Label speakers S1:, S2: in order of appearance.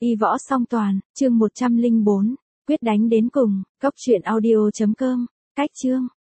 S1: Y võ song toàn, chương 104, quyết đánh đến cùng, cốc truyện audio.com, cách chương.